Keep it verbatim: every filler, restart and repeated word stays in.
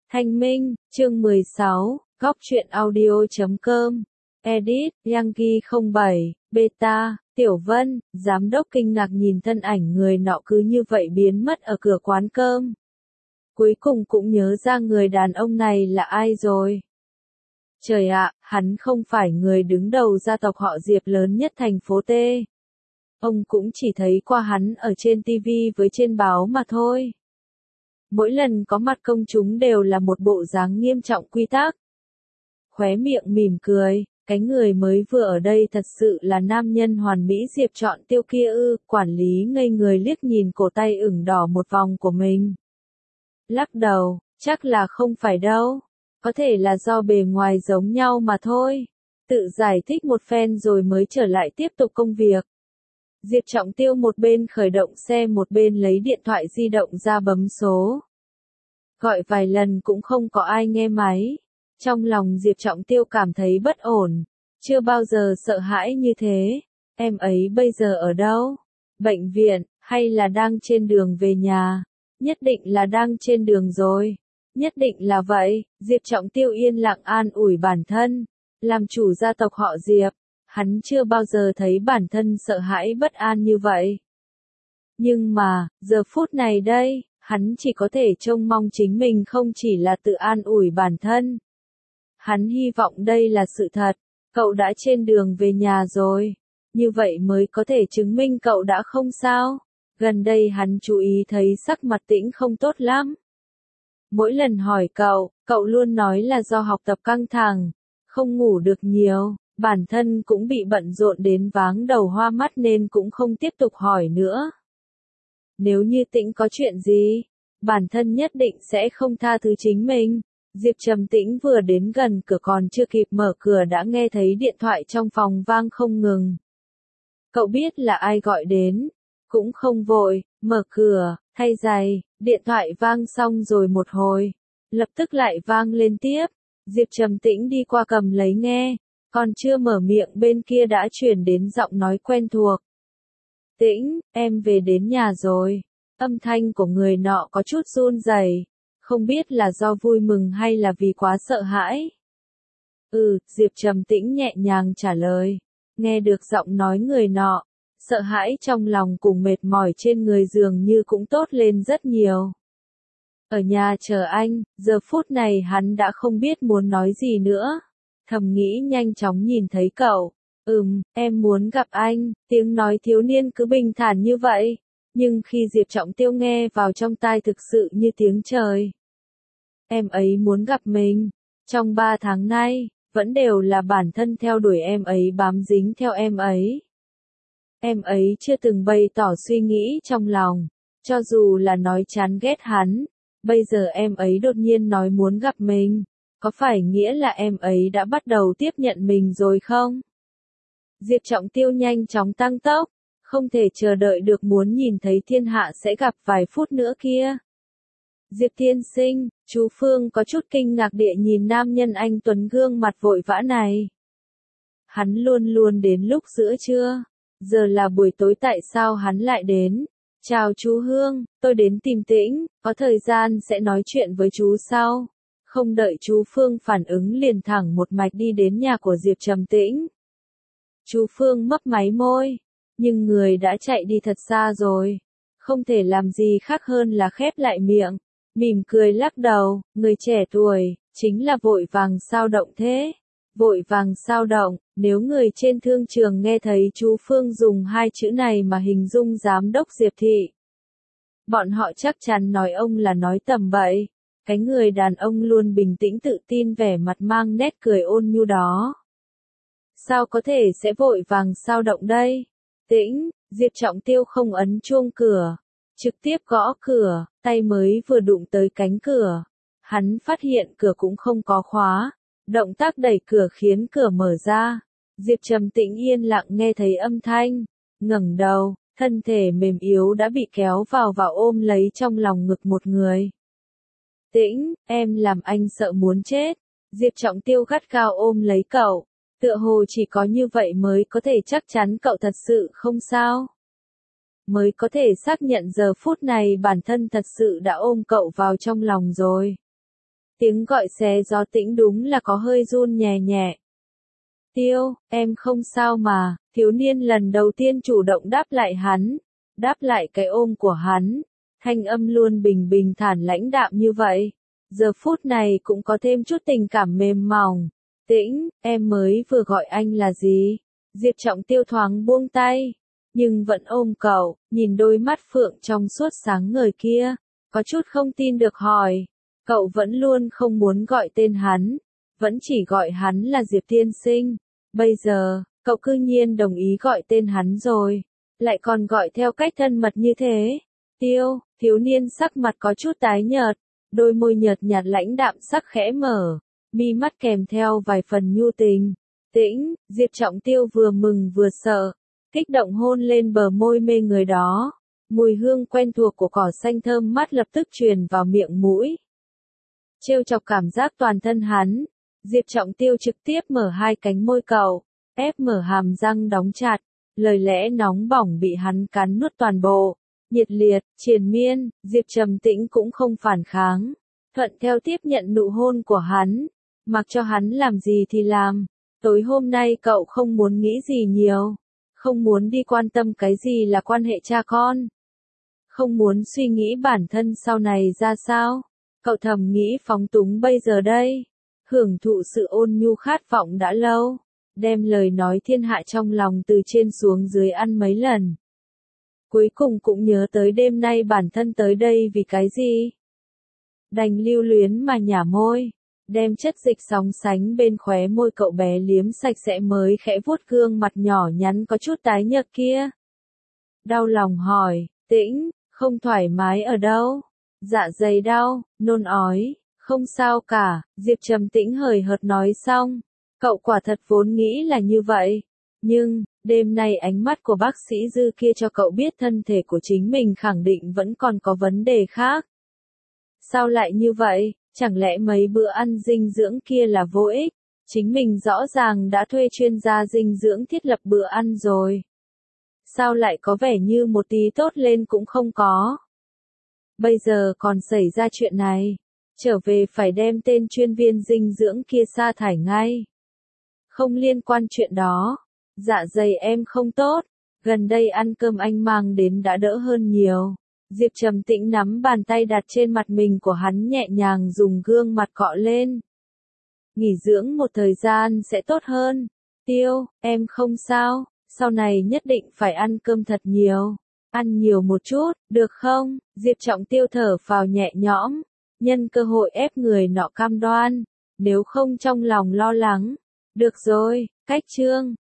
Thanh Minh, chương mười sáu, góc truyện audio chấm com, edit, Yankee không bảy, beta, Tiểu Vân, giám đốc kinh ngạc nhìn thân ảnh người nọ cứ như vậy biến mất ở cửa quán cơm. Cuối cùng cũng nhớ ra người đàn ông này là ai rồi. Trời ạ, hắn không phải người đứng đầu gia tộc họ Diệp lớn nhất thành phố T. Ông cũng chỉ thấy qua hắn ở trên ti vi với trên báo mà thôi. Mỗi lần có mặt công chúng đều là một bộ dáng nghiêm trọng quy tắc. Khóe miệng mỉm cười, cái người mới vừa ở đây thật sự là nam nhân hoàn mỹ Diệp Chọn Tiêu kia ư, quản lý ngây người liếc nhìn cổ tay ửng đỏ một vòng của mình. Lắc đầu, chắc là không phải đâu, có thể là do bề ngoài giống nhau mà thôi. Tự giải thích một phen rồi mới trở lại tiếp tục công việc. Diệp Trọng Tiêu một bên khởi động xe một bên lấy điện thoại di động ra bấm số. Gọi vài lần cũng không có ai nghe máy. Trong lòng Diệp Trọng Tiêu cảm thấy bất ổn. Chưa bao giờ sợ hãi như thế. Em ấy bây giờ ở đâu? Bệnh viện, hay là đang trên đường về nhà? Nhất định là đang trên đường rồi. Nhất định là vậy. Diệp Trọng Tiêu yên lặng an ủi bản thân. Làm chủ gia tộc họ Diệp. Hắn chưa bao giờ thấy bản thân sợ hãi bất an như vậy. Nhưng mà, giờ phút này đây, hắn chỉ có thể trông mong chính mình không chỉ là tự an ủi bản thân. Hắn hy vọng đây là sự thật, cậu đã trên đường về nhà rồi. Như vậy mới có thể chứng minh cậu đã không sao. Gần đây hắn chú ý thấy sắc mặt Tĩnh không tốt lắm. Mỗi lần hỏi cậu, cậu luôn nói là do học tập căng thẳng, không ngủ được nhiều. Bản thân cũng bị bận rộn đến váng đầu hoa mắt nên cũng không tiếp tục hỏi nữa. Nếu như Tĩnh có chuyện gì, bản thân nhất định sẽ không tha thứ chính mình. Diệp Trầm Tĩnh vừa đến gần cửa còn chưa kịp mở cửa đã nghe thấy điện thoại trong phòng vang không ngừng. Cậu biết là ai gọi đến, cũng không vội, mở cửa, thay giày, điện thoại vang xong rồi một hồi, lập tức lại vang lên tiếp. Diệp Trầm Tĩnh đi qua cầm lấy nghe. Còn chưa mở miệng bên kia đã chuyển đến giọng nói quen thuộc. Tĩnh, em về đến nhà rồi. Âm thanh của người nọ có chút run rẩy, không biết là do vui mừng hay là vì quá sợ hãi. Ừ, Diệp Trầm Tĩnh nhẹ nhàng trả lời. Nghe được giọng nói người nọ, sợ hãi trong lòng cùng mệt mỏi trên người dường như cũng tốt lên rất nhiều. Ở nhà chờ anh, giờ phút này hắn đã không biết muốn nói gì nữa. Thầm nghĩ nhanh chóng nhìn thấy cậu. Ừm, em muốn gặp anh, tiếng nói thiếu niên cứ bình thản như vậy. Nhưng khi Diệp Trọng Tiêu nghe vào trong tai thực sự như tiếng trời. Em ấy muốn gặp mình. Trong ba tháng nay, vẫn đều là bản thân theo đuổi em ấy bám dính theo em ấy. Em ấy chưa từng bày tỏ suy nghĩ trong lòng. Cho dù là nói chán ghét hắn. Bây giờ em ấy đột nhiên nói muốn gặp mình. Có phải nghĩa là em ấy đã bắt đầu tiếp nhận mình rồi không? Diệp Trọng Tiêu nhanh chóng tăng tốc, không thể chờ đợi được muốn nhìn thấy thiên hạ sẽ gặp vài phút nữa kia. Diệp tiên sinh, chú Phương có chút kinh ngạc địa nhìn nam nhân anh tuấn gương mặt vội vã này. Hắn luôn luôn đến lúc giữa trưa, giờ là buổi tối tại sao hắn lại đến? Chào chú Hương, tôi đến tìm Tĩnh, có thời gian sẽ nói chuyện với chú sau. Không đợi chú Phương phản ứng liền thẳng một mạch đi đến nhà của Diệp Trầm Tĩnh. Chú Phương mấp máy môi, nhưng người đã chạy đi thật xa rồi. Không thể làm gì khác hơn là khép lại miệng, mỉm cười lắc đầu, người trẻ tuổi, chính là vội vàng sao động thế. Vội vàng sao động, nếu người trên thương trường nghe thấy chú Phương dùng hai chữ này mà hình dung giám đốc Diệp Thị. Bọn họ chắc chắn nói ông là nói tầm bậy. Cái người đàn ông luôn bình tĩnh tự tin vẻ mặt mang nét cười ôn nhu đó. Sao có thể sẽ vội vàng sao động đây? Tĩnh, Diệp Trọng Tiêu không ấn chuông cửa. Trực tiếp gõ cửa, tay mới vừa đụng tới cánh cửa. Hắn phát hiện cửa cũng không có khóa. Động tác đẩy cửa khiến cửa mở ra. Diệp Trầm Tĩnh yên lặng nghe thấy âm thanh. Ngẩng đầu, thân thể mềm yếu đã bị kéo vào và ôm lấy trong lòng ngực một người. Tĩnh, em làm anh sợ muốn chết. Diệp Trọng Tiêu gắt gao ôm lấy cậu. Tựa hồ chỉ có như vậy mới có thể chắc chắn cậu thật sự không sao. Mới có thể xác nhận giờ phút này bản thân thật sự đã ôm cậu vào trong lòng rồi. Tiếng gọi xé gió Tĩnh đúng là có hơi run nhẹ nhẹ. Tiêu, em không sao mà, thiếu niên lần đầu tiên chủ động đáp lại hắn, đáp lại cái ôm của hắn, thanh âm luôn bình bình thản lãnh đạm như vậy. Giờ phút này cũng có thêm chút tình cảm mềm mỏng. Tĩnh, em mới vừa gọi anh là gì? Diệp Trọng Tiêu thoáng buông tay, nhưng vẫn ôm cậu, nhìn đôi mắt phượng trong suốt sáng ngời kia, có chút không tin được hỏi. Cậu vẫn luôn không muốn gọi tên hắn, vẫn chỉ gọi hắn là Diệp tiên sinh. Bây giờ, cậu cư nhiên đồng ý gọi tên hắn rồi, lại còn gọi theo cách thân mật như thế. Tiêu, thiếu niên sắc mặt có chút tái nhợt, đôi môi nhợt nhạt lãnh đạm sắc khẽ mở, mi mắt kèm theo vài phần nhu tình. Tĩnh, Diệp Trọng Tiêu vừa mừng vừa sợ, kích động hôn lên bờ môi mê người đó. Mùi hương quen thuộc của cỏ xanh thơm mát lập tức truyền vào miệng mũi. Trêu chọc cảm giác toàn thân hắn, Diệp Trọng Tiêu trực tiếp mở hai cánh môi cậu, ép mở hàm răng đóng chặt, lời lẽ nóng bỏng bị hắn cắn nuốt toàn bộ. Nhiệt liệt, triền miên, Diệp Trầm Tĩnh cũng không phản kháng, thuận theo tiếp nhận nụ hôn của hắn, mặc cho hắn làm gì thì làm. Tối hôm nay cậu không muốn nghĩ gì nhiều, không muốn đi quan tâm cái gì là quan hệ cha con, không muốn suy nghĩ bản thân sau này ra sao. Cậu thầm nghĩ phóng túng bây giờ đây, hưởng thụ sự ôn nhu khát vọng đã lâu, đem lời nói thiên hạ trong lòng từ trên xuống dưới ăn mấy lần. Cuối cùng cũng nhớ tới đêm nay bản thân tới đây vì cái gì. Đành lưu luyến mà nhả môi, đem chất dịch sóng sánh bên khóe môi cậu bé liếm sạch sẽ mới khẽ vuốt gương mặt nhỏ nhắn có chút tái nhợt kia. Đau lòng hỏi, Tĩnh, không thoải mái ở đâu? Dạ dày đau, nôn ói, không sao cả, Diệp Trầm Tĩnh hời hợt nói xong. Cậu quả thật vốn nghĩ là như vậy. Nhưng, đêm nay ánh mắt của bác sĩ Dư kia cho cậu biết thân thể của chính mình khẳng định vẫn còn có vấn đề khác. Sao lại như vậy? Chẳng lẽ mấy bữa ăn dinh dưỡng kia là vô ích? Chính mình rõ ràng đã thuê chuyên gia dinh dưỡng thiết lập bữa ăn rồi. Sao lại có vẻ như một tí tốt lên cũng không có? Bây giờ còn xảy ra chuyện này, trở về phải đem tên chuyên viên dinh dưỡng kia sa thải ngay. Không liên quan chuyện đó, dạ dày em không tốt, gần đây ăn cơm anh mang đến đã đỡ hơn nhiều. Diệp Trầm Tĩnh nắm bàn tay đặt trên mặt mình của hắn nhẹ nhàng dùng gương mặt cọ lên. Nghỉ dưỡng một thời gian sẽ tốt hơn. Tiêu, em không sao, sau này nhất định phải ăn cơm thật nhiều. Ăn nhiều một chút, được không? Diệp Trọng Tiêu thở phào nhẹ nhõm, nhân cơ hội ép người nọ cam đoan, nếu không trong lòng lo lắng. Được rồi, cách chương.